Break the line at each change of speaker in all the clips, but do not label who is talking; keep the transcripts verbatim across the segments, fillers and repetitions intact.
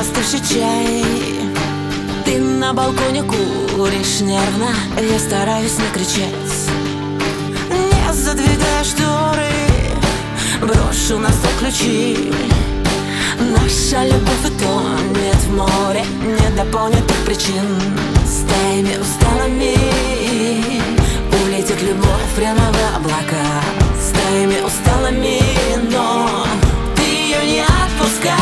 остывший чай. Ты на балконе куришь нервно, я стараюсь не кричать. Не задвигая шторы, брошу на стол ключи. Наша любовь утонет в море недопонятых причин. С твоими усталыми улетит любовь прямо в облака. С твоими усталыми, но ты ее не отпускай.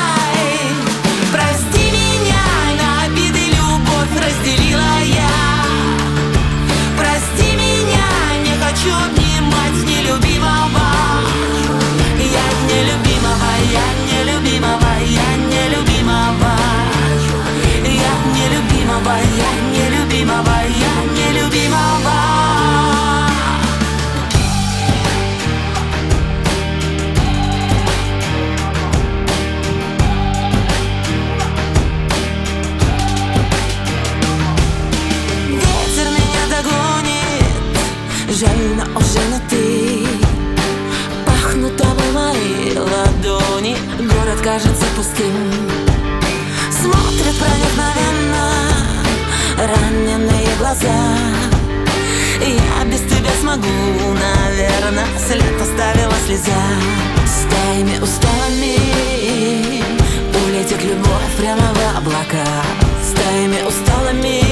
Прости меня, на обиды любовь разделила я. Прости меня, не хочу обнимать нелюбимого. Я нелюбимого, я нелюбимого, я нелюбимого. Я нелюбимого, я нелюбимого, я нелюбимого. Ветер меня догонит, жаль, но уже не ты. Пахнут тобой мои ладони, город кажется пустым. Смотрят проникновенно раненые глаза. Я без тебя смогу, наверное, след оставила слеза. С твоими усталыми улетит любовь прямо в облака. С твоими усталыми